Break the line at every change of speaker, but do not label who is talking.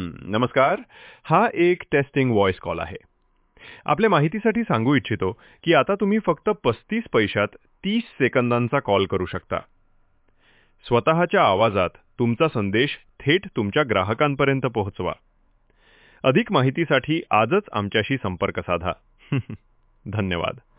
नमस्कार. हा एक टेस्टिंग व्हॉइस कॉल आहे. आपल्या माहितीसाठी सांगू इच्छितो की आता तुम्ही फक्त 35 पैशात 30 सेकंदांचा कॉल करू शकता. स्वतःच्या आवाजात तुमचा संदेश थेट तुमच्या ग्राहकांपर्यंत पोहोचवा. अधिक माहितीसाठी आजच आमच्याशी संपर्क साधा. धन्यवाद.